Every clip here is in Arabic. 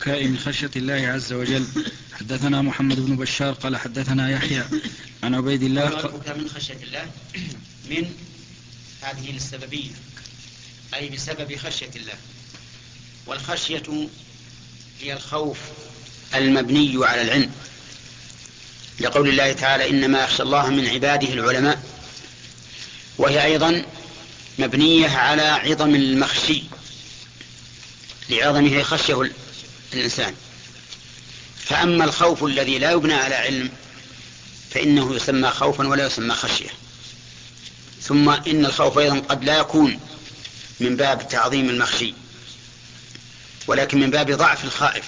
البكاء من خشية الله عز وجل. حدثنا محمد بن بشار قال حدثنا يحيى عن عبيد الله. البكاء من خشية الله من هذه السببية، أي بسبب خشية الله. والخشية هي الخوف المبني على العلم، لقول الله تعالى إنما يخشى الله من عباده العلماء، وهي أيضا مبنية على عظم المخشي لعظمه خشيه الإنسان. فأما الخوف الذي لا يبنى على علم فإنه يسمى خوفا ولا يسمى خشية. ثم إن الخوف أيضا قد لا يكون من باب تعظيم المخشي، ولكن من باب ضعف الخائف.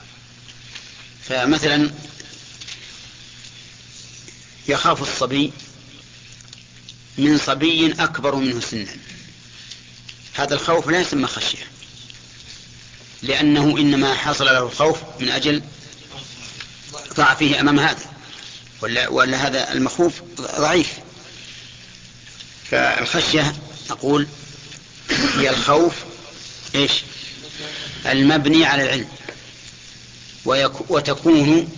فمثلا يخاف الصبي من صبي أكبر منه سنا، هذا الخوف لا يسمى خشية، لأنه إنما حصل له الخوف من أجل ضعفه أمام هذا، ولا هذا المخوف ضعيف. فالخشية نقول هي الخوف المبني على العلم، وتكون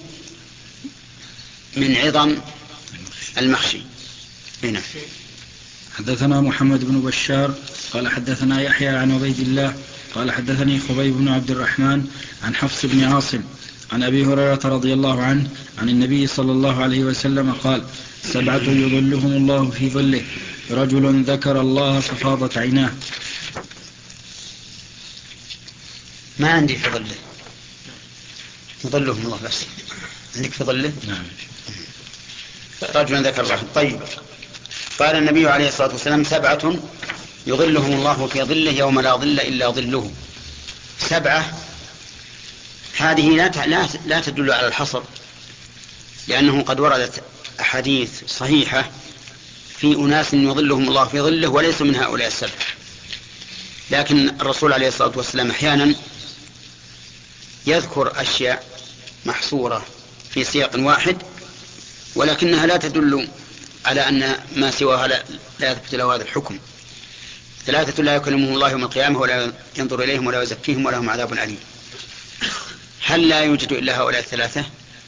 من عظم المخشي. هنا حدثنا محمد بن بشار قال حدثنا يحيى عن عبيد الله قال حدثني خبيب بن عبد الرحمن عن حفص بن عاصم عن أبي هريرة رضي الله عنه عن النبي صلى الله عليه وسلم قال: 7 يظلهم الله في ظله: رجل ذكر الله ففاضت عيناه. ما عندي في ظله، يظلهم الله بس، عندك في ظله؟ نعم. رجل ذكر الله. طيب، قال النبي عليه الصلاة والسلام: 7 يظلهم الله في ظله يوم لا ظل إلا ظله. 7 هذه لا تدل على الحصر، لأنه قد وردت أحاديث صحيحة في أناس يظلهم الله في ظله وليسوا من هؤلاء 7. لكن الرسول عليه الصلاة والسلام أحيانا يذكر أشياء محصورة في سياق واحد، ولكنها لا تدل على أن ما سواها لا يثبت له هذا الحكم. 3 لا يكلمهم الله يوم القيامة ولا ينظر إليهم ولا يزكيهم ولهم عذاب أليم. هل لا يوجد إلا هؤلاء 3؟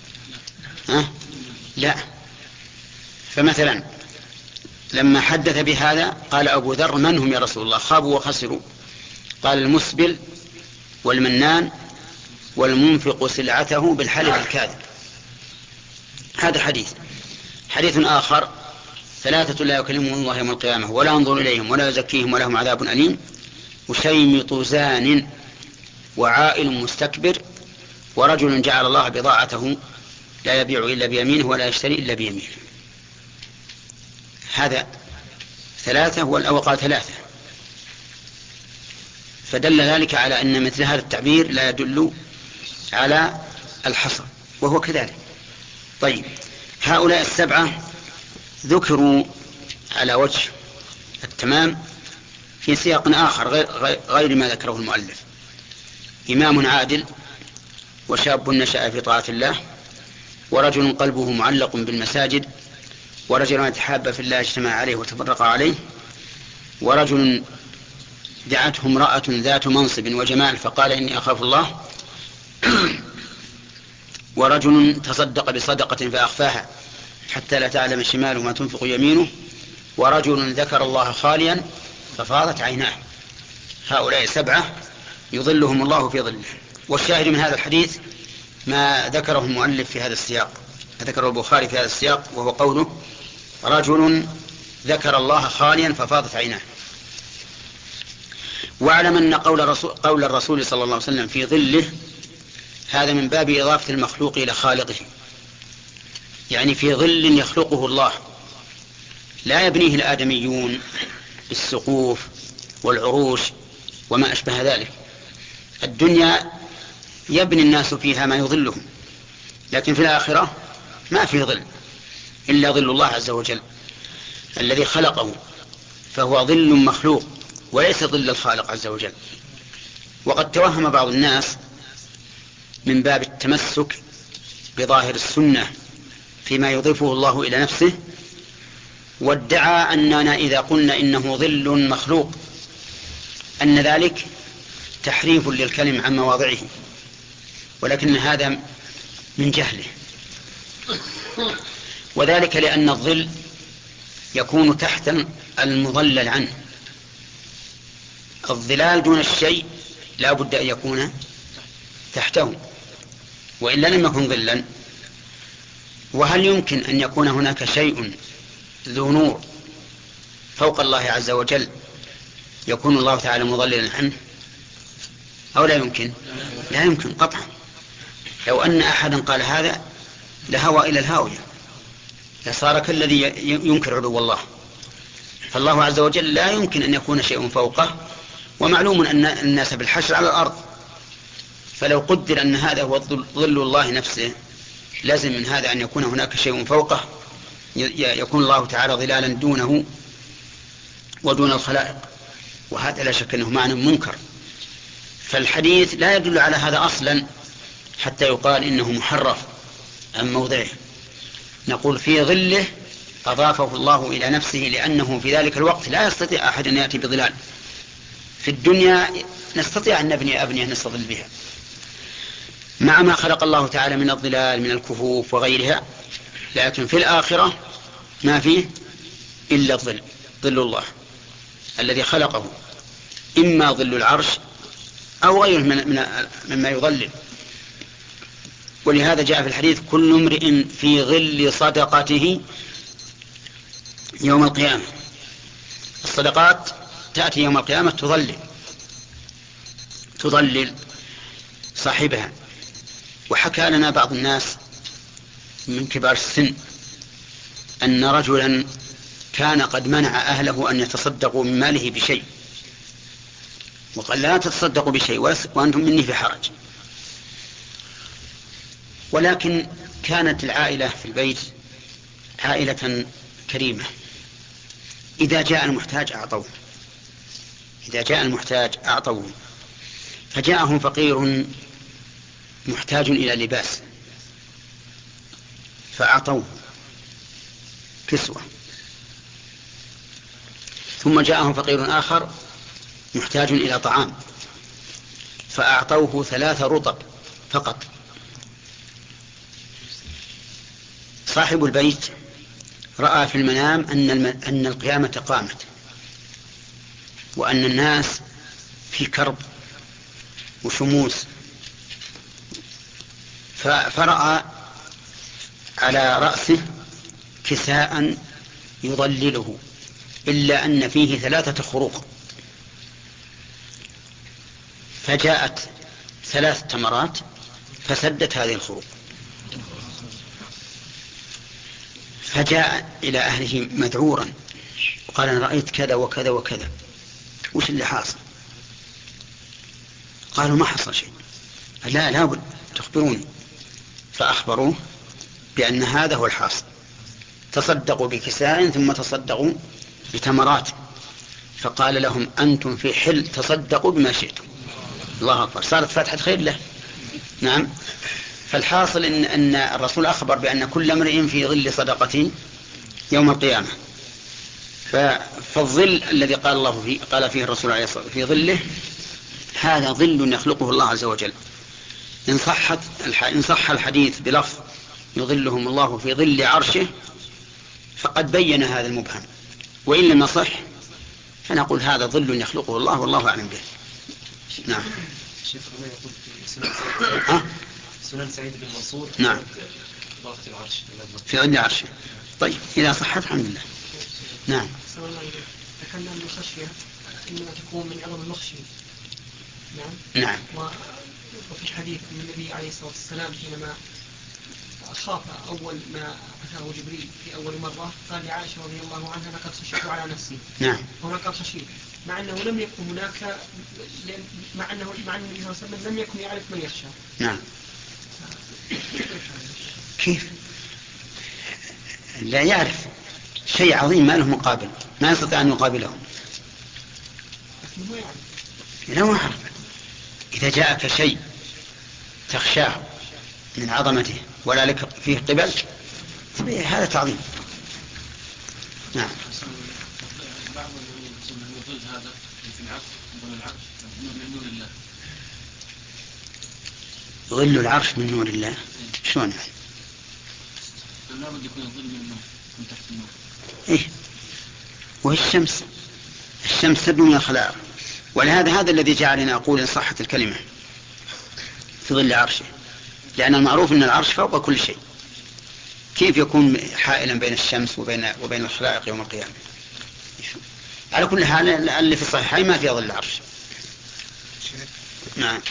لا. فمثلا لما حدث بهذا قال أبو ذر: من هم يا رسول الله؟ خابوا وخسروا. قال: المسبل والمنان والمنفق سلعته بالحلف الكاذب. هذا حديث آخر: 3 لا يكلمهم الله يوم القيامة ولا ينظر إليهم ولا يزكيهم ولهم عذاب أليم: وشيمط زان وعائل مستكبر ورجل جعل الله بضاعته لا يبيع إلا بيمينه ولا يشتري إلا بيمينه. هذا 3 وقال 3، فدل ذلك على أن مثل هذا التعبير لا يدل على الحصر، وهو كذلك. طيب، هؤلاء 7 ذكروا على وجه التمام في سياق آخر غير ما ذكره المؤلف: إمام عادل، وشاب نشأ في طاعة الله، ورجل قلبه معلق بالمساجد، ورجل يتحاب في الله اجتمع عليه وتفرق عليه، ورجل دعته امرأة ذات منصب وجمال فقال: إني أخاف الله، ورجل تصدق بصدقة فأخفاها حتى لا تعلم شماله ما تنفق يمينه، ورجل ذكر الله خاليا ففاضت عيناه. هؤلاء 7 يظلهم الله في ظله. والشاهد من هذا الحديث ما ذكره المؤلف في هذا السياق، ذكره البخاري في هذا السياق، وهو قوله: رجل ذكر الله خاليا ففاضت عيناه. واعلم أن قول الرسول صلى الله عليه وسلم في ظله هذا من باب إضافة المخلوق إلى خالقه، يعني في ظل يخلقه الله لا يبنيه الآدميون بالسقوف والعروش وما أشبه ذلك. الدنيا يبني الناس فيها ما يظلهم، لكن في الآخرة ما في ظل إلا ظل الله عز وجل الذي خلقه، فهو ظل مخلوق وليس ظل الخالق عز وجل. وقد توهم بعض الناس من باب التمسك بظاهر السنة فيما يضيفه الله إلى نفسه، وادعى أننا إذا قلنا إنه ظل مخلوق أن ذلك تحريف للكلم عن مواضعه، ولكن هذا من جهله، وذلك لأن الظل يكون تحت المظلل عنه. الظلال دون الشيء لا بد أن يكون تحته، وإلا لم يكن ظلا. وهل يمكن أن يكون هناك شيء ذو نور فوق الله عز وجل يكون الله تعالى مظللا عنه، أو لا يمكن؟ لا يمكن قطعا. لو أن أحدا قال هذا لهوى إلى الهاوية، لصار كالذي ينكر علو الله. فالله عز وجل لا يمكن أن يكون شيء فوقه، ومعلوم أن الناس بالحشر على الأرض، فلو قدر أن هذا هو ظل الله نفسه لازم من هذا أن يكون هناك شيء فوقه يكون الله تعالى ظلالا دونه ودون الخلائق، وهذا لا شك أنه معنى منكر. فالحديث لا يدل على هذا أصلا حتى يقال إنه محرف عن موضعه. نقول في ظله أضافه الله إلى نفسه، لأنه في ذلك الوقت لا يستطيع أحد أن يأتي بظلال. في الدنيا نستطيع أن نبني أبنية نستظل بها، مع ما خلق الله تعالى من الظلال من الكهوف وغيرها، لكن في الآخرة ما فيه إلا الظل، ظل الله الذي خلقه، إما ظل العرش أو غيره مما يظلل. ولهذا جاء في الحديث كل امرئ في ظل صدقته يوم القيامة. الصدقات تأتي يوم القيامة تظلل صاحبها. وحكى لنا بعض الناس من كبار السن أن رجلا كان قد منع أهله أن يتصدقوا من ماله بشيء، وقال لا تتصدقوا بشيء وأنتم مني في حرج. ولكن كانت العائلة في البيت عائلة كريمة، إذا جاء المحتاج أعطوه. فجاءهم فقير محتاج إلى لباس فأعطوه كسوة. ثم جاءهم فقير آخر محتاج إلى طعام فأعطوه 3 رطب فقط. صاحب البيت رأى في المنام أن القيامة قامت، وأن الناس في كرب وشموس، فرأى على رأسه كساء يظلله، إلا أن فيه 3 خروق. فجاءت 3 تمرات فسدت هذه الخروق. فجاء إلى أهله مذعورا وقال أنا رأيت كذا وكذا وكذا، وش اللي حاصل؟ قالوا ما حصل شيء. لا بد تخبروني. فأخبروه بأن هذا هو الحاصل، تصدقوا بكساء ثم تصدقوا بتمرات. فقال لهم أنتم في حل، تصدقوا بما شئتم. الله أكبر، صارت فتحة خير له. نعم. فالحاصل أن الرسول أخبر بأن كل امرئ في ظل صدقته يوم القيامة. فالظل الذي قال فيه الرسول عليه الصلاة والسلام في ظله، هذا ظل يخلقه الله عز وجل. إن صح الحديث بلفظ يظلهم الله في ظل عرشه فقد بين هذا المبهم، وإن لم يصح فنقول هذا ظل يخلقه الله والله أعلم به. نعم. سنن سعيد بن منصور. نعم. إضافة العرش في ظل عرشه. طيب إذا صحت الحمد لله. نعم. ذكرنا أن الخشية إنما تكون من عظم المخشي. نعم. وفي الحديث من النبي عليه الصلاة والسلام حينما خاف أول ما أتاه جبريل في أول مرة قال لعائشة رضي الله عنها لقد خشيت على نفسي. نعم. هنا قال خشيت، مع أنه لم يكن هناك، مع أن النبي صلى الله عليه وسلم لم يكن يعرف من يخشى. نعم. كيف؟ لا يعرف شيء عظيم ما له مقابل، ما يستطيع أن يقابله. لا يعرف. إذا جاءك شيء تخشاه من عظمته ولا لك فيه قبل، هذا تعظيم. نعم. بعض الظل هذا في العرش ولا العرش من نور الله. ظل العرش من نور الله شلون يعني؟ لا بد يكون الظل من النور من تحت النور. إيه وهي الشمس تبدو من الخلائق، ولهذا هذا الذي جعلنا أقول إن صحت الكلمة في ظل عرشه، لأن المعروف أن العرش فوق كل شيء، كيف يكون حائلا بين الشمس وبين الخلائق يوم القيامة؟ على كل حال اللي في الصحيحين ما في ظل العرش. نعم.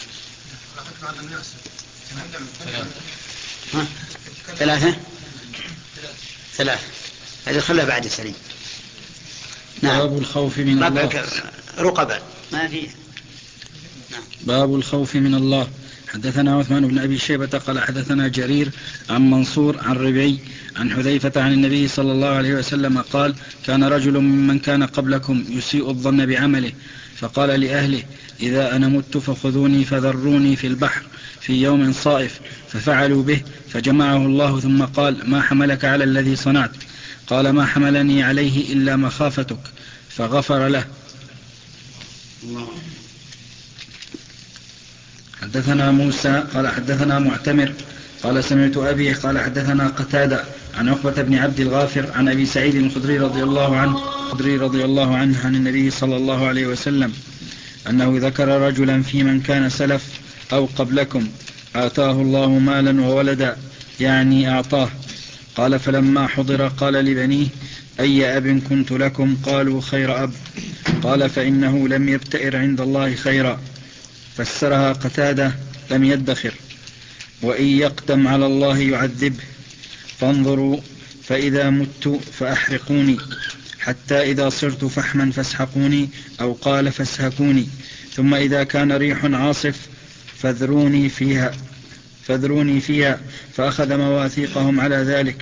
ثلاثة هذه خلها بعد سليم. نعم. باب الخوف من الله. رقبة ما في. نعم. باب الخوف من الله. حدثنا عثمان بن أبي شيبة قال حدثنا جرير عن منصور عن ربعي عن حذيفة عن النبي صلى الله عليه وسلم قال: كان رجل ممن كان قبلكم يسيء الظن بعمله، فقال لأهله: إذا أنا مت فخذوني فذروني في البحر في يوم صائف، ففعلوا به، فجمعه الله ثم قال: ما حملك على الذي صنعت؟ قال: ما حملني عليه إلا مخافتك، فغفر له. حدثنا موسى قال حدثنا معتمر قال سمعت أبي قال حدثنا قتادة عن عقبة بن عبد الغافر عن أبي سعيد الخدري رضي الله عنه عن النبي صلى الله عليه وسلم أنه ذكر رجلا في من كان سلف أو قبلكم آتاه الله مالا وولدا، يعني أعطاه. قال: فلما حضر قال لبنيه: أي أب كنت لكم؟ قالوا: خير أب. قال: فإنه لم يبتئر عند الله خيرا. فسرها قتادة: لم يدخر. وإن يقدم على الله يعذبه. فانظروا فإذا مت فأحرقوني، حتى إذا صرت فحما فاسحقوني، أو قال فاسهكوني، ثم إذا كان ريح عاصف فاذروني فيها. فأخذ مواثيقهم على ذلك.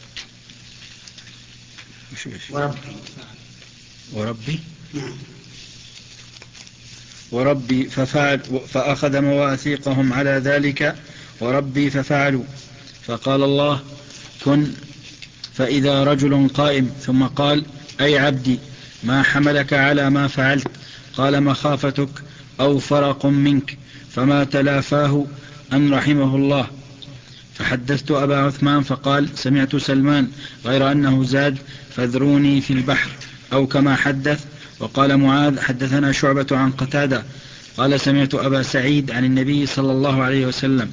وربي ففعل، فأخذ مواثيقهم على ذلك وربي ففعلوا. فقال الله: كن. فإذا رجل قائم، ثم قال: أي عبدي، ما حملك على ما فعلت؟ قال: مخافتك أو فرق منك. فما تلافاه أن رحمه الله. فحدثت أبا عثمان فقال: سمعت سلمان، غير أنه زاد: فاذروني في البحر، أو كما حدث. وقال معاذ: حدثنا شعبة عن قتادة قال: سمعت أبا سعيد عن النبي صلى الله عليه وسلم.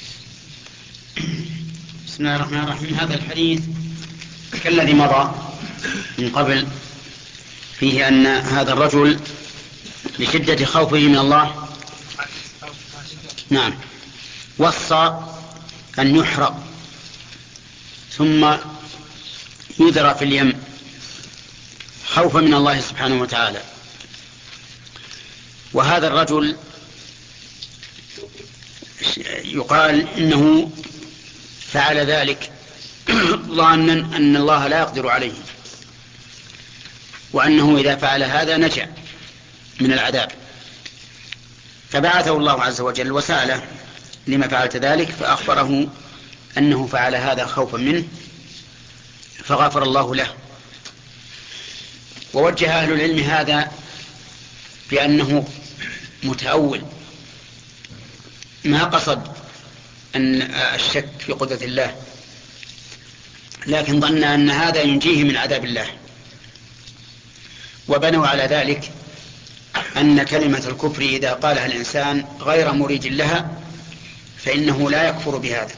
بسم الله الرحمن الرحيم. هذا الحديث كالذي مضى من قبل، فيه أن هذا الرجل لشدة خوفه من الله وصى أن يحرق ثم يذرى في اليم خوفا من الله سبحانه وتعالى. وهذا الرجل يقال إنه فعل ذلك ظانا أن الله لا يقدر عليه، وأنه إذا فعل هذا نجا من العذاب. فبعثه الله عز وجل وسأله: لما فعلت ذلك؟ فأخبره أنه فعل هذا خوفا منه، فغفر الله له. ووجه أهل العلم هذا بأنه متأول، ما قصد أن الشك في قدرة الله، لكن ظن أن هذا ينجيه من عذاب الله. وبنوا على ذلك أن كلمة الكفر إذا قالها الإنسان غير مريد لها فإنه لا يكفر بهذا.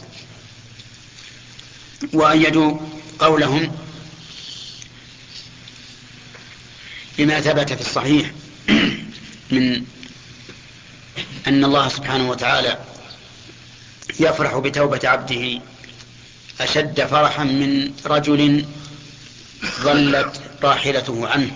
وأيدوا قولهم بما ثبت في الصحيح من أن الله سبحانه وتعالى يفرح بتوبة عبده أشد فرحا من رجل ظلت راحلته عنه،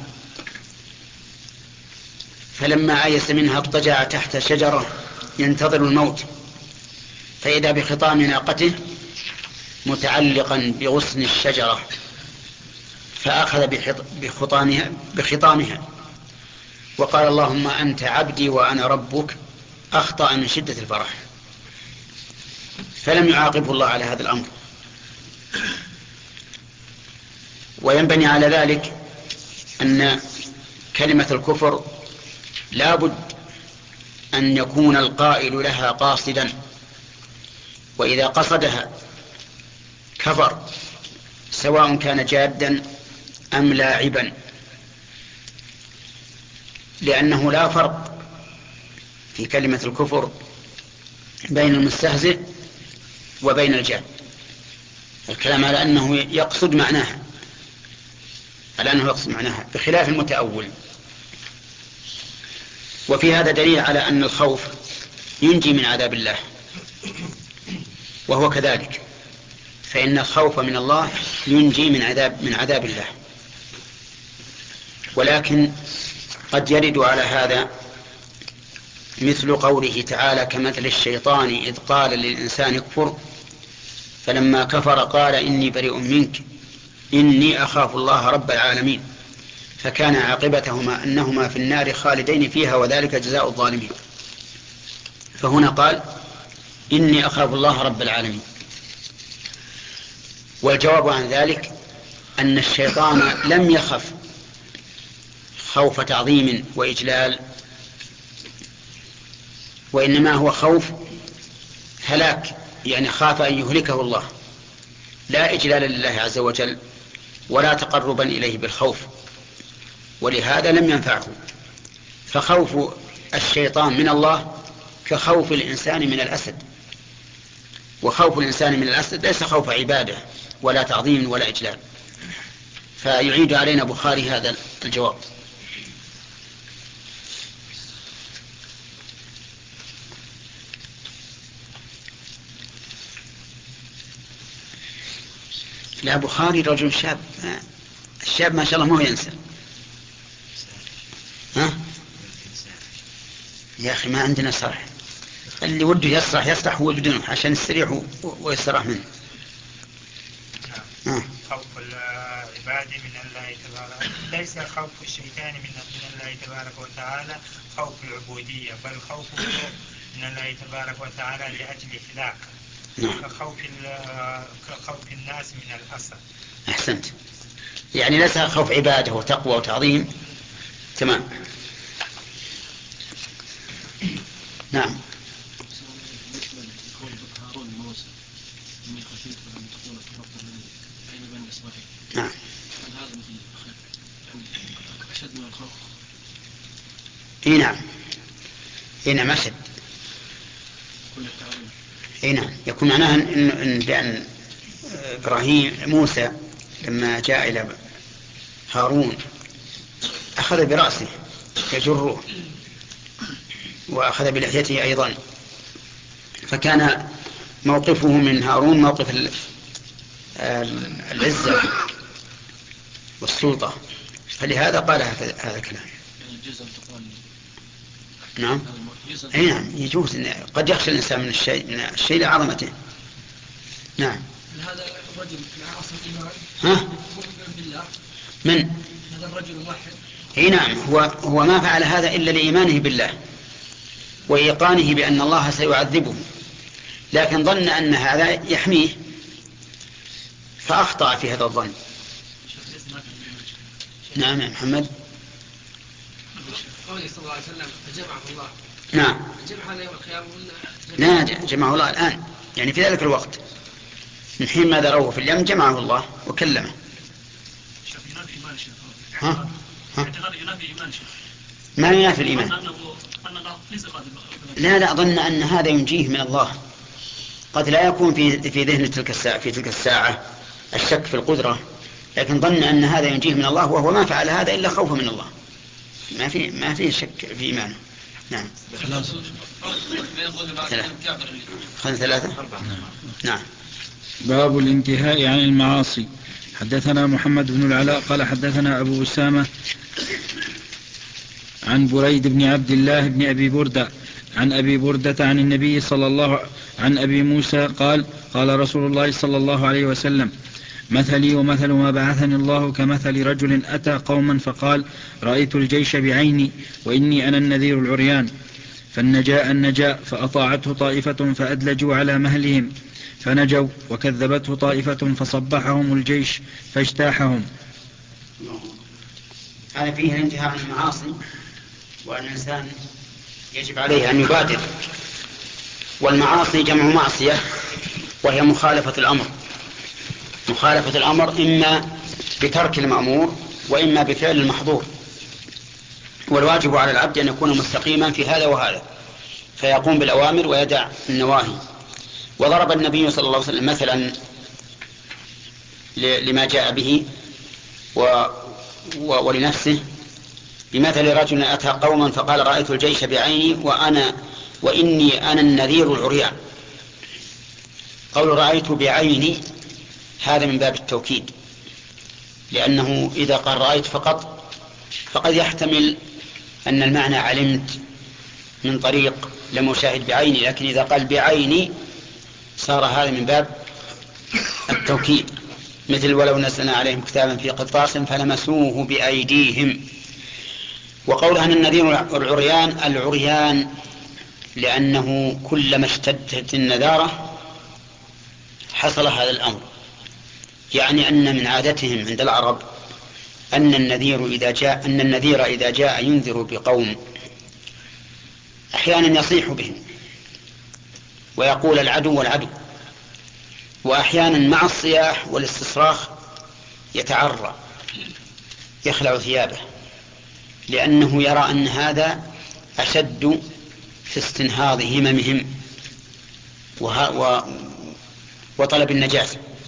فلما آيس منها اضطجع تحت شجرة ينتظر الموت، فإذا بخطام ناقته متعلقا بغصن الشجرة، فأخذ بخطامها وقال: اللهم أنت عبدي وأنا ربك. أخطأ من شدة الفرح، فلم يعاقبه الله على هذا الأمر. وينبني على ذلك أن كلمة الكفر لا بد أن يكون القائل لها قاصدا وإذا قصدها كفر، سواء كان جادا أم لاعبا، لأنه لا فرق في كلمة الكفر بين المستهزئ وبين الجاد. الكلام على أنه يقصد معناها، بخلاف المتأول. وفي هذا دليل على أن الخوف ينجي من عذاب الله، وهو كذلك، فإن الخوف من الله ينجي من عذاب الله. ولكن قد يرد على هذا مثل قوله تعالى: كمثل الشيطان إذ قال للإنسان اكفر فلما كفر قال إني بريء منك إني أخاف الله رب العالمين، فكان عاقبتهما أنهما في النار خالدين فيها وذلك جزاء الظالمين. فهنا قال إني أخاف الله رب العالمين. والجواب عن ذلك أن الشيطان لم يخف خوف تعظيم وإجلال، وإنما هو خوف هلاك، يعني خاف أن يهلكه الله، لا إجلال لله عز وجل ولا تقربا إليه بالخوف، ولهذا لم ينفعه. فخوف الشيطان من الله كخوف الإنسان من الأسد، وخوف الإنسان من الأسد ليس خوف عبادة ولا تعظيم ولا إجلال. فيعيد علينا بخاري هذا الجواب. لا، بخاري رجل شاب، الشاب ما شاء الله ما هو ينسى. ها يا أخي ما عندنا صرح، اللي وده يصرح هو بدونه عشان يستريح ويستراح منه. خوف العباد من الله تبارك، ليس خوف الشيطان من الله تبارك وتعالى خوف العبودية، بل خوف من الله تبارك وتعالى لأجل إهلاك، كخوف الناس من الأسد. أحسنت، يعني ليس خوف عبادة وتقوى وتعظيم. تمام. نعم. نعم. نعم. نعم أشد. نعم، يكون معناها لأن موسى لما جاء إلى هارون أخذ برأسه يجره وأخذ بلحيته أيضا، فكان موقفه من هارون موقف العزة والسلطة، فلهذا قال هذا الكلام. نعم. أي نعم، يجوز قد يخشى الإنسان من الشيء لعظمته. نعم. هذا الرجل مع أصل الإيمان. ها؟ بالله. من؟ هذا الرجل الواحد. أي نعم، هو ما فعل هذا إلا لإيمانه بالله وإيقانه بأن الله سيعذبه، لكن ظن أن هذا يحميه فأخطأ في هذا الظن. نعم يا محمد. قوله صلى الله عليه وسلم فجمعه الله. نعم. جمع هذا يوم القيامة لا، جمعه الله الآن، يعني في ذلك الوقت من حين ما ذروه في اليم جمعه الله وكلمه. ها؟ ما ينافي الإيمان. لا، ظن أن هذا ينجيه من الله. قد لا يكون في ذهن تلك الساعة الشك في القدرة، لكن ظن أن هذا ينجيه من الله، وهو ما فعل هذا إلا خوفا من الله، ما في شك في إيمانه. نعم. ثلاثة. نعم. باب الانتهاء عن المعاصي. حدثنا محمد بن العلاء قال حدثنا أبو أسامة عن بريد بن عبد الله بن أبي بردة عن أبي بردة عن النبي عن أبي موسى قال قال رسول الله صلى الله عليه وسلم مثلي ومثل ما بعثني الله كمثل رجل أتى قوما فقال رأيت الجيش بعيني وإني أنا النذير العريان النجاء فأطاعته طائفة فأدلجوا على مهلهم فنجوا وكذبته طائفة فصبحهم الجيش فاجتاحهم. هذا فيه الانتهاء عن المعاصي، وأن الإنسان يجب عليه أن يبادر. والمعاصي جمع معصية، وهي مخالفة الأمر. مخالفة الأمر إما بترك المأمور وإما بفعل المحظور، والواجب على العبد أن يكون مستقيما في هذا وهذا، فيقوم بالأوامر ويدع النواهي. وضرب النبي صلى الله عليه وسلم مثلا لما جاء به ولنفسه بمثل رجل أتى قوما فقال رأيت الجيش بعيني وإني أنا النذير العريان. قول رأيت بعيني هذا من باب التوكيد، لأنه إذا قال رأيت فقط فقد يحتمل أن المعنى علمت من طريق لم أشاهد بعيني، لكن إذا قال بعيني صار هذا من باب التوكيد، مثل ولو نزلنا عليهم كتابا في قرطاس فلمسوه بأيديهم. وقولها النذير العريان لأنه كلما اشتدت النذارة حصل هذا الأمر، يعني أن من عادتهم عند العرب أن النذير إذا جاء ينذر بقوم أحيانا يصيح بهم ويقول العدو والعدو، وأحيانا مع الصياح والاستصراخ يتعرى يخلع ثيابه، لأنه يرى أن هذا أشد في استنهاض هممهم وطلب النجاة.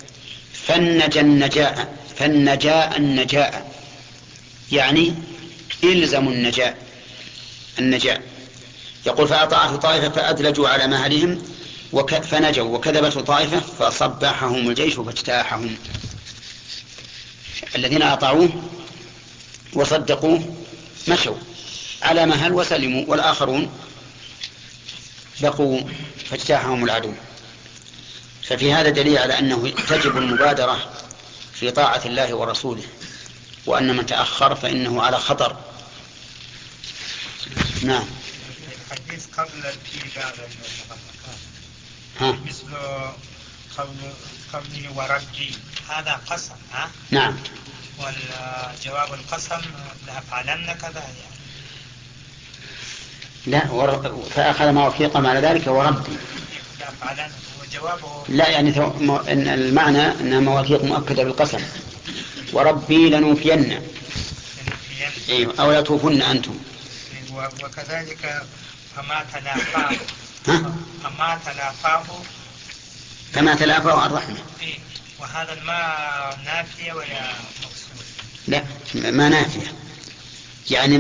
فالنجاء يعني إلزموا النجاء. يقول فأطاعته طائفة فأدلجوا على مهلهم فنجوا، وكذبته طائفة فصبحهم الجيش فاجتاحهم. الذين أطاعوه وصدقوه مشوا على مهل وسلموا، والآخرون بقوا فاجتاحهم العدو. ففي هذا دليل على أنه تجب المبادرة في طاعة الله ورسوله، وأن من تأخر فإنه على خطر. نعم. الحديث قبل الإيجاب مثل قوله وربي هذا قسم نعم. والجواب القسم لأفعلن كذا يعني. لا فأخذ موثيقا على ذلك وربي لأفعلن وجوابه لا، يعني إن المعنى أنها مواثيق مؤكدة بالقسم. وربي لنوفين أو لا توفن أنتم. وكذلك فما تلافاه عن رحمه. وهذا الماء نافية ولا مقصود؟ لا، ما نافية، يعني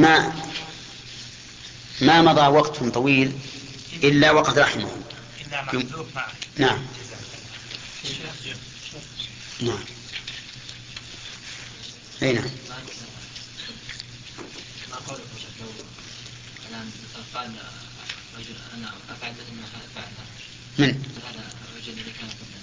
ما مضى وقت طويل إلا وقد رحمه، إلا محذوف معه. نعم. نعم. أي نعم. ما قولك لو الآن قال رجل أنا أفعل مثل ما فعل من هذا الرجل الذي كان قبلنا.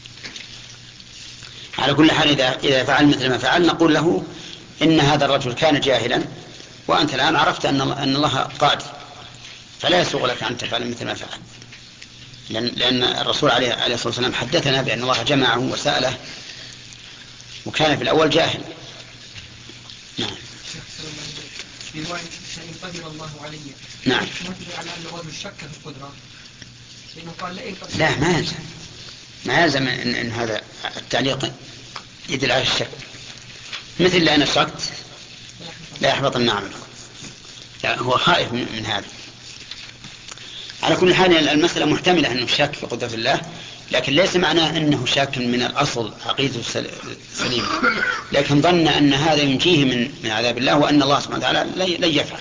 على كل حال إذا فعل مثل ما فعل نقول له إن هذا الرجل كان جاهلا وأنت الآن عرفت أن الله قادر، فلا يسوغ لك أن تفعل مثل ما فعل، لأن الرسول عليه الصلاة والسلام حدثنا بأن الله جمعه وسأله وكان في الأول جاهل. نعم. في رواية إن قدر الله علي. نعم. ما تدل على أن الرجل شك في القدرة، لأنه قال لا ما يلزم إن هذا التعليق يدل على الشك، مثل لأن الشك لا يحبط النعمل، يعني هو خائف من هذا. على كل حال المسألة محتملة أنه شك في قدرة الله، لكن ليس معناه أنه شاك من الأصل عقيدة سليمة، لكن ظن أن هذا ينجيه من عذاب الله، وأن الله سبحانه وتعالى لن يفعل.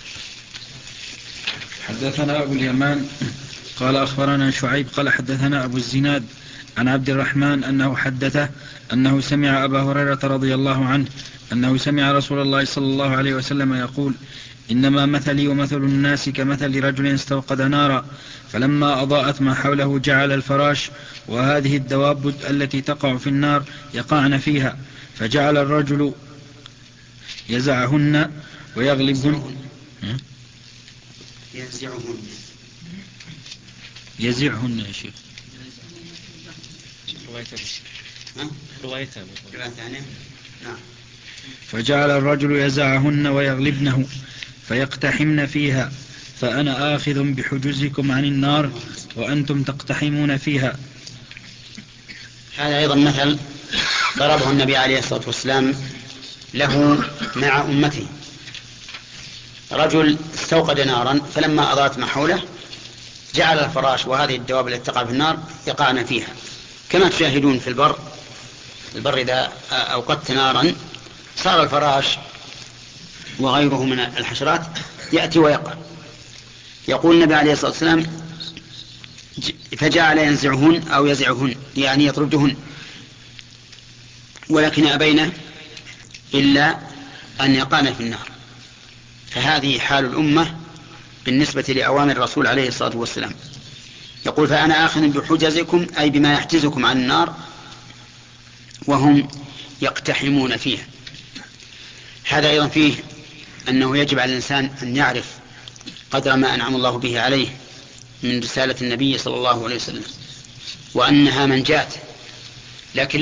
حدثنا أبو اليمان قال أخبرنا شعيب قال حدثنا أبو الزناد عن عبد الرحمن أنه حدثه أنه سمع أبا هريرة رضي الله عنه أنه سمع رسول الله صلى الله عليه وسلم يقول إنما مثلي ومثل الناس كمثل رجل استوقد نارا فلما أضاءت ما حوله جعل الفراش وهذه الدواب التي تقع في النار يقعن فيها، فجعل الرجل يزعهن ويغلبهن يزعهن يا شيخ روايتها فجعل الرجل يزعهن ويغلبنه فيقتحمن فيها، فأنا آخذ بحجزكم عن النار وأنتم تقتحمون فيها. هذا أيضا مثل ضربه النبي عليه الصلاة والسلام له مع أمته. رجل استوقد نارا فلما أضاءت ما حوله جعل الفراش وهذه الدواب التي تقع في النار يقعن فيها، كما تشاهدون في البر إذا أوقدت نارا صار الفراش وغيره من الحشرات يأتي ويقع. يقول النبي عليه الصلاة والسلام فجعل ينزعهن أو يزعهن يعني يطردهن، ولكن أبين إلا أن يقعن في النار. فهذه حال الأمة بالنسبة لأوامر الرسول عليه الصلاة والسلام. يقول فأنا آخذ بحجزكم أي بما يحجزكم عن النار وهم يقتحمون فيها. هذا أيضا فيه أنه يجب على الإنسان أن يعرف قدر ما أنعم الله به عليه من رسالة النبي صلى الله عليه وسلم، وأنها منجاة، لكن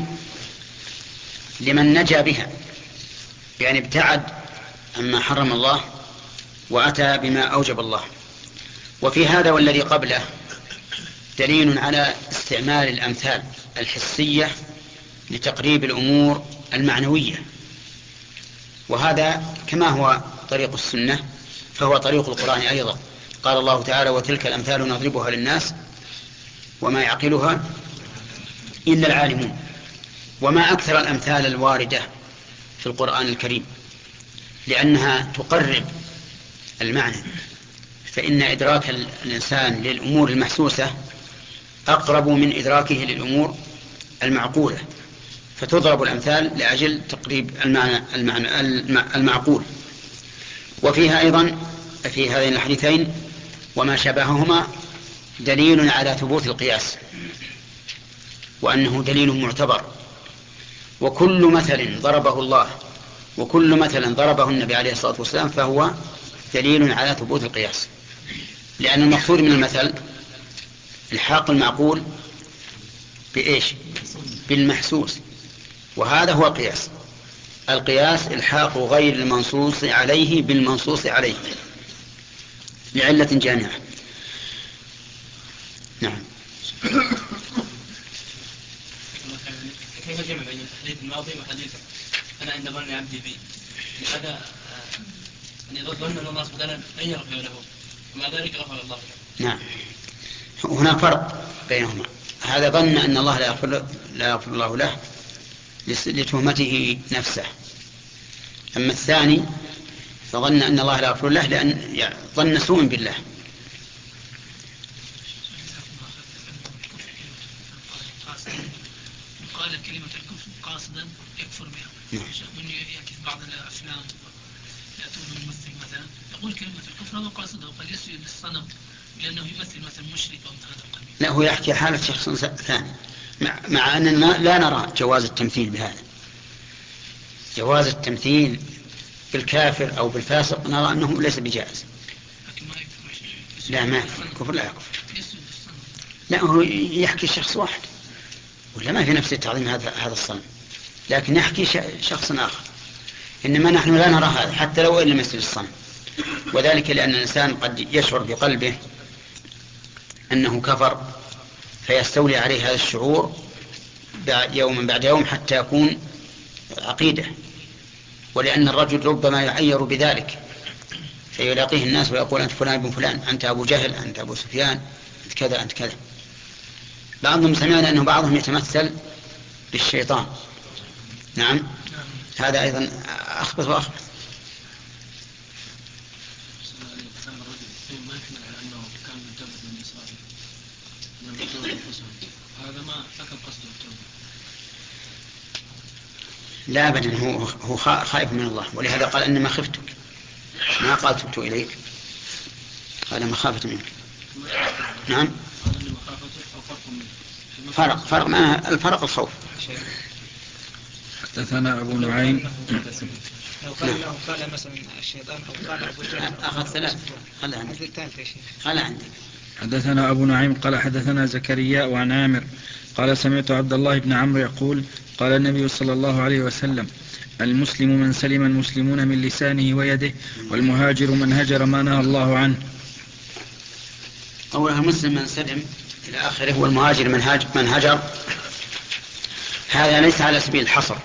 لمن نجا بها، يعني ابتعد عما حرم الله وأتى بما أوجب الله. وفي هذا والذي قبله دليل على استعمال الأمثال الحسية لتقريب الأمور المعنوية، وهذا كما هو طريق السنة فهو طريق القرآن أيضا. قال الله تعالى وتلك الأمثال نضربها للناس وما يعقلها إلا العالمون. وما أكثر الأمثال الواردة في القرآن الكريم لأنها تقرب المعنى، فإن إدراك الإنسان للأمور المحسوسة أقرب من إدراكه للأمور المعقولة، فتضرب الأمثال لأجل تقريب المعقول. وفيها أيضا في هذين الحديثين وما شابههما دليل على ثبوت القياس وأنه دليل معتبر. وكل مثل ضربه الله وكل مثل ضربه النبي عليه الصلاة والسلام فهو دليل على ثبوت القياس، لأن المقصود من المثل الحاق المعقول بإيش؟ بالمحسوس، وهذا هو القياس. القياس الحاق غير المنصوص عليه بالمنصوص عليه لعلة جامعة. نعم. كيف الجمع بين الحديث الماضي وحديث أنا عند ظن عبدي بي؟ لهذا أن ظن أن الله سبحانه أن يغفر له ومع ذلك غفر الله له. نعم، هناك فرق بينهما. هذا ظن أن الله لا يغفر الله له لتهمته نفسه، أما الثاني فظن أن الله لا يغفر له لأن ظن سوء بالله. قال كلمة الكفر قاصدا يكفر بها. من يأتي بعض الأفلام يأتون ممثل مثلا يقول كلمة الكفر هو قاصدا وقد يسجد للصنم لأنه يمثل مثلا مشرك أو هذا القبيل. لا، هو يحكي حالة شخص ثاني، مع أننا لا نرى جواز التمثيل بهذا. جواز التمثيل بالكافر أو بالفاسق نرى أنه ليس بجائز. لا، ما كفر لا يكفر. لا، هو يحكي شخص واحد ولا ما في نفس تعظيم هذا الصنم، لكن يحكي شخص آخر. إنما نحن لا نرى هذا حتى لو إن مثل الصنم، وذلك لأن الإنسان قد يشعر بقلبه أنه كفر فيستولي عليه هذا الشعور يوما بعد يوم حتى يكون عقيدة. ولأن الرجل ربما يعير بذلك فيلاقيه الناس ويقول أنت فلان ابن فلان، أنت أبو جهل، أنت أبو سفيان، أنت كذا أنت كذا. بعضهم سمعنا أنه بعضهم يتمثل بالشيطان. نعم، هذا أيضا أخبث وأخبث. لا أبدا، هو خائف من الله، ولهذا قال إنما خفتك، ما قال تبت إليك، قال مخافة منك. نعم، فرق ما الفرق الخوف. حدثنا أبو نعيم. لو قال مثلا الشيطان أو قال أبو جهل أخذ ثلاث خلى عندي. حدثنا أبو نعيم قال حدثنا زكريا وعن عامر قال سمعت عبد الله بن عمرو يقول قال النبي صلى الله عليه وسلم المسلم من سلم المسلمون من لسانه ويده والمهاجر من هجر ما نهى الله عنه. أولها المسلم من سلم إلى آخره، والمهاجر من هجر هذا ليس على سبيل الحصر،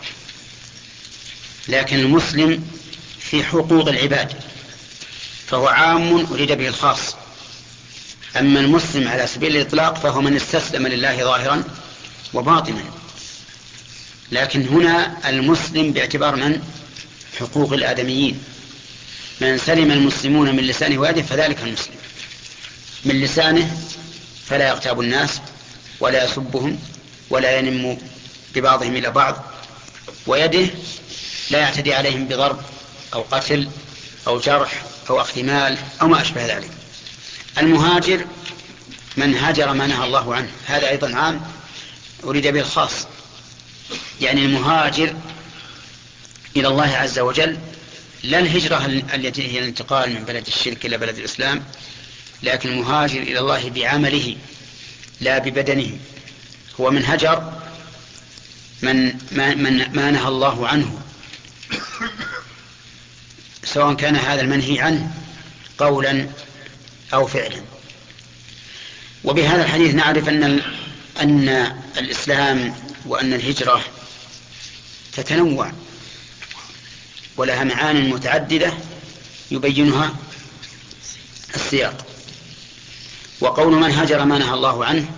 لكن المسلم في حقوق العباد فهو عام أريد به الخاص. أما المسلم على سبيل الإطلاق فهو من استسلم لله ظاهرا وباطنا. لكن هنا المسلم باعتبار من حقوق الآدميين، من سلم المسلمون من لسانه ويده فذلك المسلم. من لسانه فلا يغتاب الناس ولا يسبهم ولا ينم ببعضهم إلى بعض، ويده لا يعتدي عليهم بضرب أو قتل أو جرح أو أخذ مال أو ما أشبه ذلك. المهاجر من هاجر ما نهى الله عنه، هذا أيضا عام أريد به الخاص. يعني المهاجر إلى الله عز وجل لا الهجرة التي هي الانتقال من بلد الشرك إلى بلد الإسلام، لكن المهاجر إلى الله بعمله لا ببدنه. هو من هجر ما نهى الله عنه، سواء كان هذا المنهي عنه قولا أو فعلا. وبهذا الحديث نعرف أن الإسلام وأن الهجرة تتنوع ولها معان متعددة يبينها السياق. وقول من هاجر ما نهى الله عنه،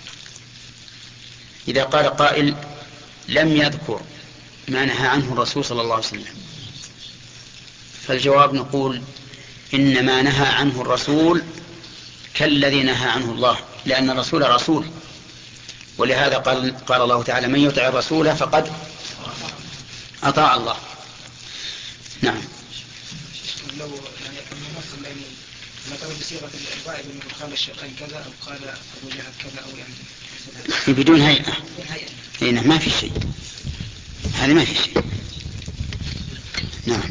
إذا قال قائل لم يذكر ما نهى عنه الرسول صلى الله عليه وسلم، فالجواب نقول إنما نهى عنه الرسول كالذي نهى عنه الله، لأن الرسول رسول، ولهذا قال الله تعالى من يطع الرسول فقد أطاع الله. نعم. لو يعني الممثل يعني مثلا بصيغة الغائب أنه قال الشيخين كذا أو قال أبو جهل كذا أو يعني بدون هيئة، هنا ما في شيء، هذا ما في شيء. نعم.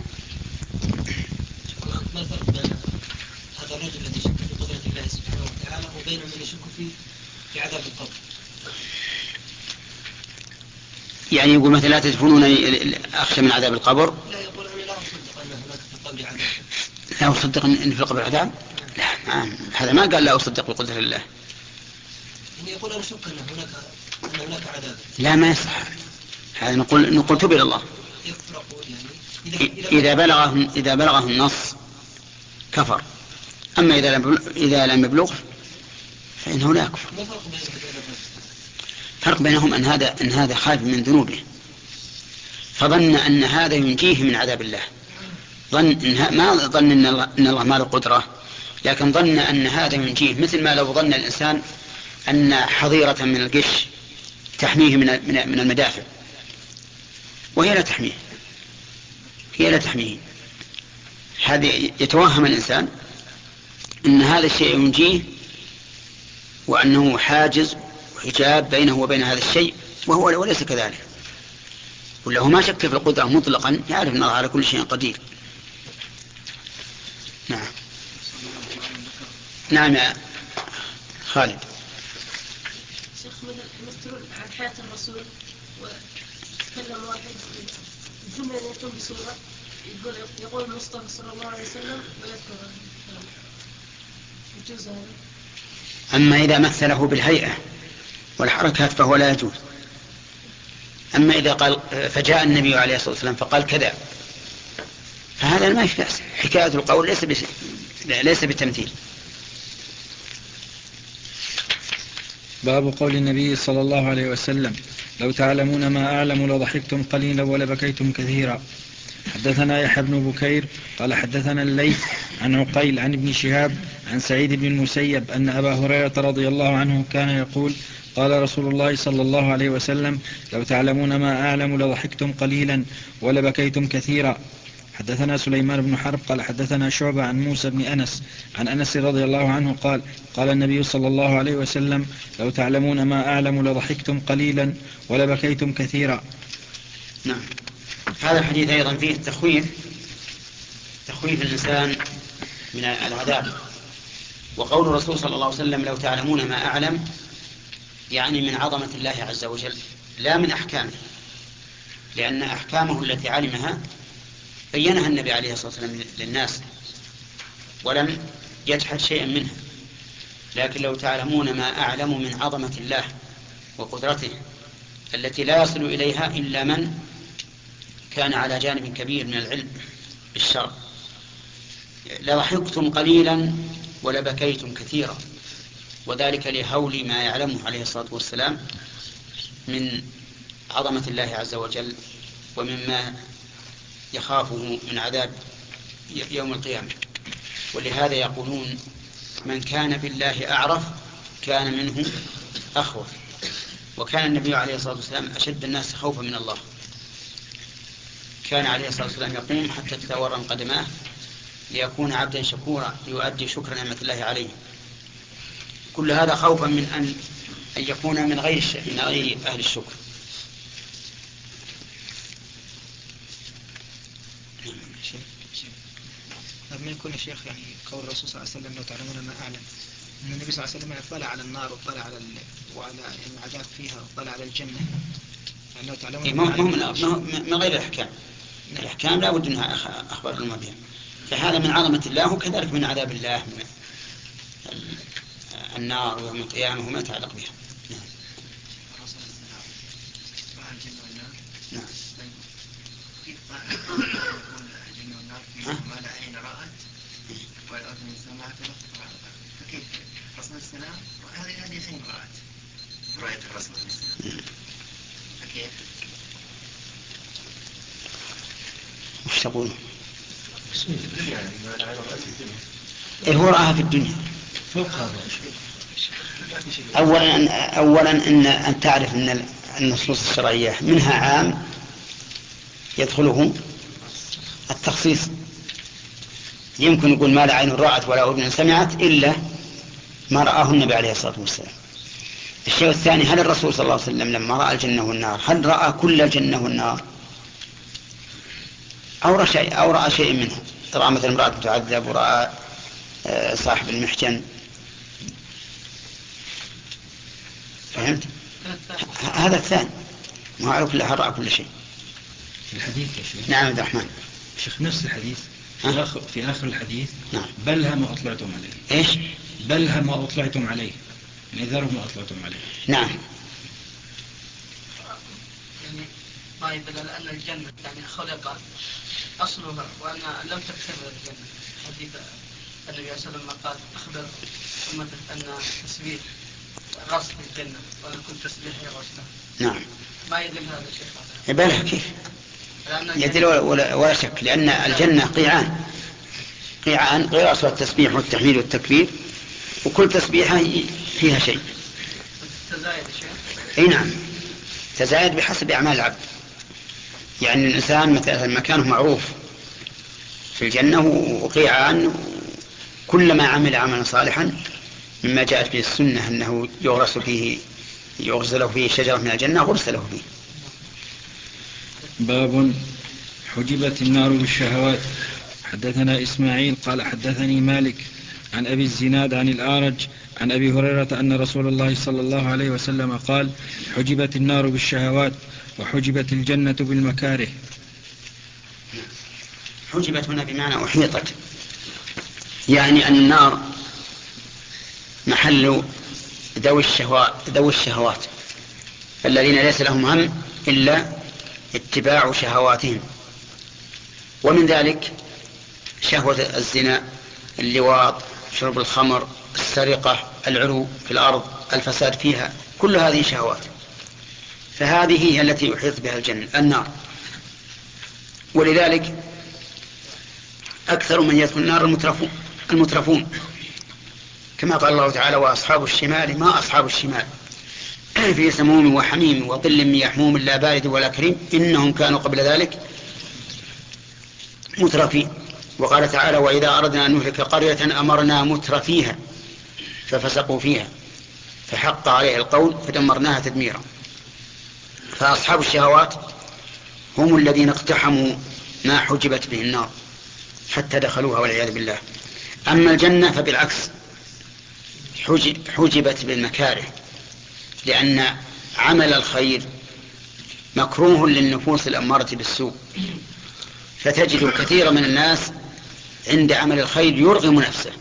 ما الفرق بين هذا الرجل الذي يشك في قدرة الله سبحانه وتعالى وبين من يشك في عذاب القبر؟ يعني يقول مثلا لا تدفنونني أخشى من عذاب القبر. لا، يقول أنا لا أصدق أن هناك في القبر عذاب. لا أصدق أن في القبر عذاب؟ لا، هذا ما قال لا أصدق بقدرة الله. يعني يقول أنا أشك أن هناك عذاب. لا، ما يصح هذا. نقول تب إلى الله. يفرق يعني إذا بلغه النص كفر، أما إذا لم يبلغ فإنه لا يكفر. ما الفرق بين هذا؟ فرق بينهم أن هذا خائف من ذنوبه فظن أن هذا ينجيه من عذاب الله. ما ظن أن الله ما له قدرة، لكن ظن أن هذا ينجيه، مثل ما لو ظن الإنسان أن حظيرة من القش تحميه من المدافع وهي لا تحميه، هذا يتوهم الإنسان أن هذا الشيء ينجيه وأنه حاجز وحجاب بينه وبين هذا الشيء، وهو وليس كذلك. وله ما شك في القدرة مطلقا، يعرف أن الله على كل شيء قدير. نعم يا خالد. شيخ مثل عن حياة الرسول وتكلم واحد الجملة يكون بصورة يقول المصطفى صلى الله عليه وسلم ويذكر يجوز هذا؟ أما إذا مثله بالهيئة والحركات فهو لا يجوز. أما إذا قال فجاء النبي عليه الصلاة والسلام فقال كذا فهذا ما في بأس. حكاية القول ليس بالتمثيل. باب قول النبي صلى الله عليه وسلم لو تعلمون ما أعلم لضحكتم قليلا ولبكيتم كثيرا. حدثنا يحيى بن بكير قال حدثنا الليث عن عقيل عن ابن شهاب عن سعيد بن المسيب أن أبا هريرة رضي الله عنه كان يقول قال رسول الله صلى الله عليه وسلم لو تعلمون ما أعلم لضحكتم قليلا ولبكيتم كثيرا. حدثنا سليمان بن حرب قال حدثنا شعبة عن موسى بن أنس عن أنس رضي الله عنه قال قال النبي صلى الله عليه وسلم لو تعلمون ما أعلم لضحكتم قليلا ولبكيتم كثيرا. نعم. هذا الحديث أيضا فيه تخويف الإنسان من العذاب. وقول الرسول صلى الله عليه وسلم لو تعلمون ما أعلم يعني من عظمة الله عز وجل لا من أحكامه، لأن أحكامه التي علمها بينها النبي عليه الصلاة والسلام للناس ولم يجحد شيئا منها. لكن لو تعلمون ما أعلم من عظمة الله وقدرته التي لا يصل إليها إلا من كان على جانب كبير من العلم بالشرع. لضحكتم قليلا ولبكيتم كثيرا، وذلك لهول ما يعلمه عليه الصلاة والسلام من عظمة الله عز وجل ومما يخافه من عذاب يوم القيامة. ولهذا يقولون من كان بالله أعرف كان منه أخوف. وكان النبي عليه الصلاة والسلام أشد الناس خوفا من الله، كان عليه الصلاة والسلام يقوم حتى تتورم قدماه ليكون عبدا شكورا يؤدي شكر نعمة الله عليه. كل هذا خوفا من أن يكون من غير أهل الشكر. لما يكون يا شيخ يعني قول الرسول صلى الله عليه وسلم لو تعلمون ما أعلم، أن النبي صلى الله عليه وسلم اطلع على النار واطلع على وعلى العذاب فيها واطلع على الجنة، يعني لو تعلمون من غير الأحكام. الأحكام لا بد أنها أخبار لنا بها، فهذا من عظمة الله، وكذلك من عذاب الله من النار ويوم القيامة وما يتعلق بها. نعم. ما لا عين رأت والأذن سمعت فكيف رسول السلام هذه عين رأت رأيت الرسول السلام فكيف؟ وش تقول؟ هو رأها في الدنيا. أولا أن تعرف أن النصوص الشرعية منها عام يدخله التخصيص. يمكن يقول ما لا عين رأت ولا أذن سمعت إلا ما رآه النبي عليه الصلاة والسلام. الشيء الثاني، هل الرسول صلى الله عليه وسلم لما رأى الجنة والنار هل رأى كل الجنة والنار أو رأى شيء منها؟ رأى مثل امرأة تعذب ورأى صاحب المحجن. فهمت؟ هذا الثاني ما على كل رأى كل شيء. الحديث يا شيخ. نعم عبد الرحمن. شيخ نفس الحديث في آخر الحديث. نعم. بلها ما أطلعتم عليه. إيش؟ بلها ما أطلعتم عليه، يعني ذروا ما أطلعتم عليه. نعم. يعني ما يدل على أن الجنة يعني خلق أصلها وأن لم تكتمل الجنة. حديث النبي صلى الله عليه وسلم قال أخبر أمتك أن تسبيح غصب الجنة وأن كل تسبيح غصبها. نعم. ما يدل هذا الشيء؟ يبالها كيف؟ يدل ولا شك، لأن الجنة قيعان قياس التسبيح والتحميد والتكبير، وكل تسبيحة فيها شيء. تزايد شيء؟ أي نعم، تزايد بحسب أعمال العبد. يعني الإنسان مثلا مكانه معروف في الجنة وقيعان، كلما عمل عملا صالحا مما جاءت به السنة أنه يغرس له فيه شجرة من الجنة غرس له فيه. باب حجبت النار بالشهوات. حدثنا إسماعيل قال حدثني مالك عن أبي الزناد عن الأعرج عن أبي هريرة أن رسول الله صلى الله عليه وسلم قال حجبت النار بالشهوات وحجبت الجنة بالمكاره. حجبت هنا بمعنى أحيطت، يعني أن النار محل ذوي الشهوات الذين ليس لهم هم إلا اتباع شهواتهم، ومن ذلك شهوة الزنا، اللواط، شرب الخمر، السرقة، العلو في الأرض، الفساد فيها، كل هذه شهوات. فهذه هي التي يحيط بها النار. ولذلك أكثر من يدخل النار المترفون، كما قال الله تعالى وأصحاب الشمال ما أصحاب الشمال في سموم وحميم وظل من يحموم لا بارد ولا كريم إنهم كانوا قبل ذلك مترفين. وقال تعالى وإذا أردنا أن نهلك قرية أمرنا مترفيها ففسقوا فيها فحق عليه القول فدمرناها تدميرا. فأصحاب الشهوات هم الذين اقتحموا ما حجبت به النار حتى دخلوها والعياذ بالله. أما الجنة فبالعكس حجبت بالمكاره، لأن عمل الخير مكروه للنفوس الأمارة بالسوء، فتجد كثير من الناس عند عمل الخير يرغم نفسه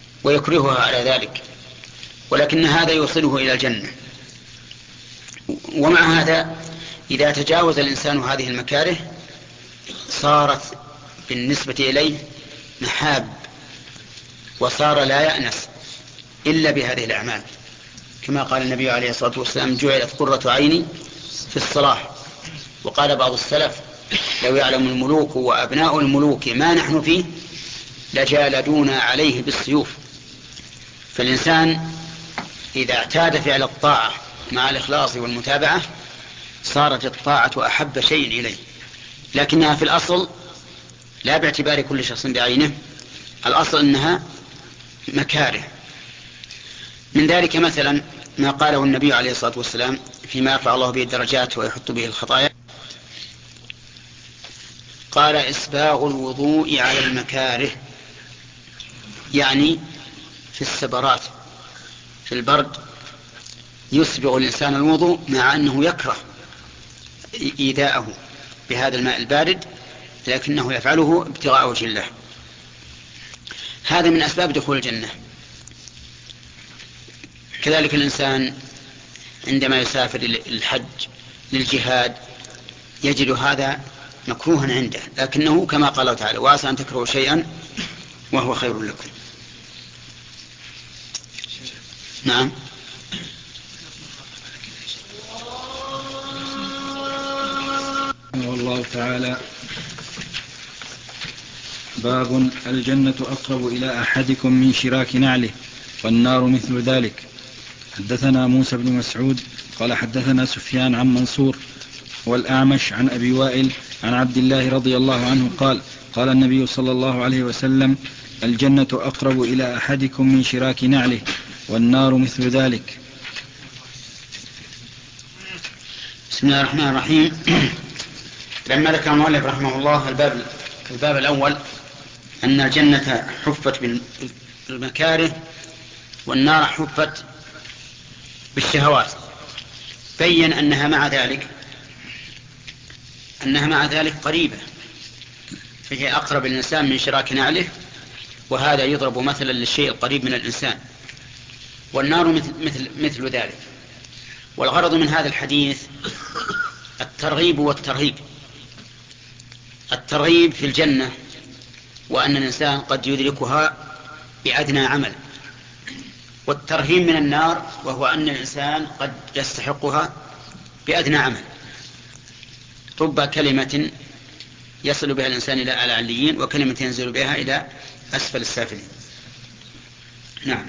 ويكرهها على ذلك، ولكن هذا يوصله إلى الجنة. ومع هذا إذا تجاوز الإنسان هذه المكاره صارت بالنسبة إليه محاب، وصار لا يأنس إلا بهذه الأعمال، كما قال النبي عليه الصلاة والسلام: جعلت قرة عيني في الصلاة. وقال بعض السلف: لو يعلم الملوك وأبناء الملوك ما نحن فيه لجالدونا عليه بالسيوف. فالإنسان إذا اعتاد فعل الطاعة مع الإخلاص والمتابعة صارت الطاعة أحب شيء إليه، لكنها في الأصل لا باعتبار كل شخص بعينه، الأصل أنها مكاره. من ذلك مثلا ما قاله النبي عليه الصلاة والسلام فيما يرفع الله به الدرجات ويحط به الخطايا، قال: إسباغ الوضوء على المكاره، يعني في السبرات في البرد يسبغ الإنسان الوضوء مع أنه يكره إيذاءه بهذا الماء البارد، لكنه يفعله ابتغاء وجه الله. هذا من أسباب دخول الجنة. كذلك الإنسان عندما يسافر للحج للجهاد يجد هذا مكروها عنده، لكنه كما قال الله تعالى: وعسى أن تكرهوا شيئا وهو خير لكم. نعم. والله تعالى: باب الجنة أقرب إلى أحدكم من شراك نعله والنار مثل ذلك. حدثنا موسى بن مسعود قال حدثنا سفيان عن منصور والأعمش عن أبي وائل عن عبد الله رضي الله عنه قال: قال النبي صلى الله عليه وسلم: الجنة أقرب إلى أحدكم من شراك نعله والنار مثل ذلك. بسم الله الرحمن الرحيم. لما ذكر المؤلف رحمه الله الباب الأول أن الجنة حفت بالمكاره والنار حفت بالشهوات، بين أنها مع ذلك قريبة، فهي أقرب الإنسان من شراك نعله، وهذا يضرب مثلا للشيء القريب من الإنسان، والنار مثل ذلك. والغرض من هذا الحديث الترغيب والترهيب. الترغيب في الجنة وأن الإنسان قد يدركها بأدنى عمل، والترهيب من النار وهو أن الإنسان قد يستحقها بأدنى عمل. رب كلمة يصل بها الإنسان إلى أعلى عليين، وكلمة ينزل بها إلى أسفل السافلين. نعم.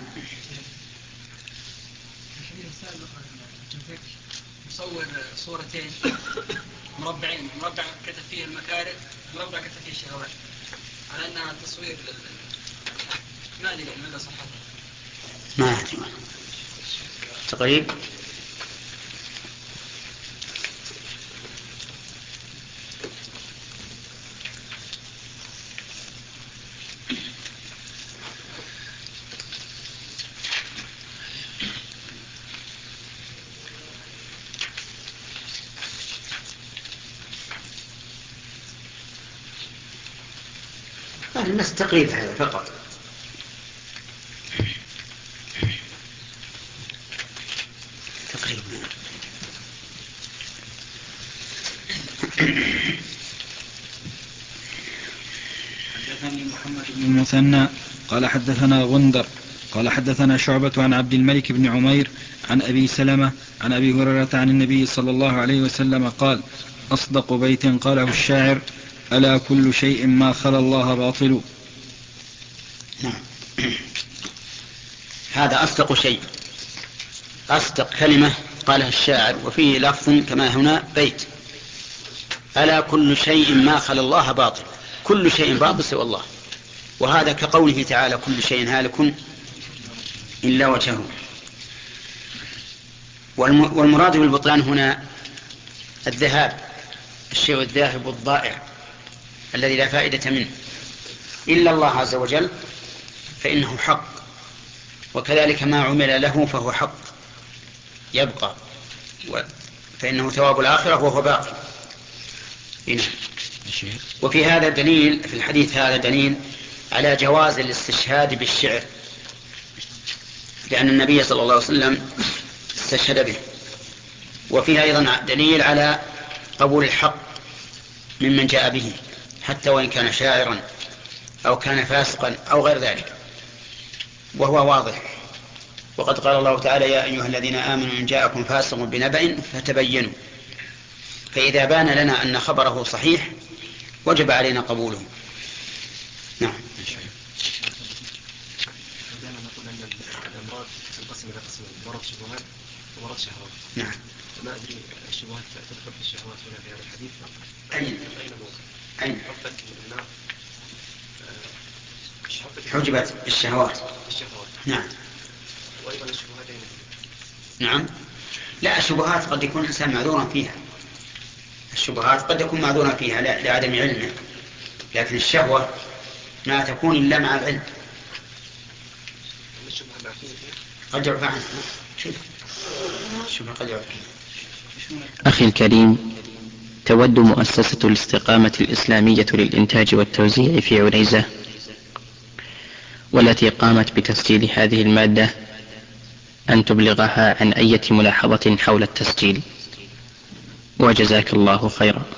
مصور صورتين مربعين، مربع كتب فيه المكاره، مربع كتب فيه الشهوات، على أنها تصوير ما أدري ماذا صحتها. ما أدري تقريب. الناس تقريب هذا فقط. تقريب. حدثني محمد بن المثنى قال حدثنا غندر قال حدثنا شعبة عن عبد الملك بن عمير عن أبي سلمة عن أبي هريرة عن النبي صلى الله عليه وسلم قال: أصدق بيت قاله الشاعر: ألا كل شيء ما خلا الله باطل. نعم. هذا أصدق شيء، أصدق كلمة قالها الشاعر، وفيه لفظ كما هنا بيت: ألا كل شيء ما خلا الله باطل. كل شيء باطل سوى الله، وهذا كقوله تعالى: كل شيء هالك إلا وجهه. والمراد بالبطلان هنا الذهاب، الشيء الذاهب الضائع الذي لا فائدة منه، إلا الله عز وجل فإنه حق، وكذلك ما عمل له فهو حق يبقى، فإنه ثواب الآخرة وهو باقي. وفي هذا دليل، في الحديث هذا دليل على جواز الاستشهاد بالشعر، لأن النبي صلى الله عليه وسلم استشهد به. وفيها أيضا دليل على قبول الحق ممن جاء به حتى وإن كان شاعرا أو كان فاسقا أو غير ذلك، وهو واضح. وقد قال الله تعالى: يا أيها الذين آمنوا إن جاءكم فاسق بنبأ فتبينوا. فإذا بان لنا أن خبره صحيح وجب علينا قبوله. نعم. دائما نقول أن الأمراض تنقسم إلى قسمين: مرض شبهات ومرض شهوات. نعم. ما أدري الشبهات تدخل في الشهوات هنا في هذا الحديث؟ أين موقع؟ أين؟ حبت النار. حجبت الشهوات. نعم. وأيضا الشبهات أين؟ نعم. لا، الشبهات قد يكون الإنسان معذورا فيها. الشبهات قد يكون معذورا فيها لعدم علمه، لكن الشهوة ما تكون إلا مع العلم. قد يعفى عنه. شوف قد يعفى. أخي الكريم، تود مؤسسة الاستقامة الإسلامية للإنتاج والتوزيع في عنيزة، والتي قامت بتسجيل هذه المادة، أن تبلغها عن أي ملاحظة حول التسجيل، وجزاك الله خيرا.